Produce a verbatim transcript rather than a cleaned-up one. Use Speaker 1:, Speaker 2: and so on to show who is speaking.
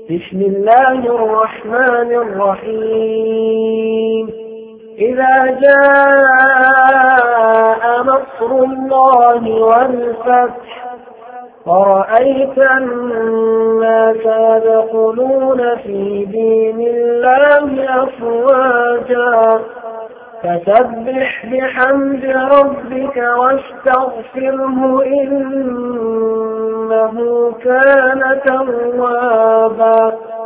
Speaker 1: بسم الله الرحمن الرحيم إذا جاء نصر الله والفتح ورأيت الناس يدخلون في دين الله أفواجا فسبح بحمد ربك واستغفره إنه كان توابا.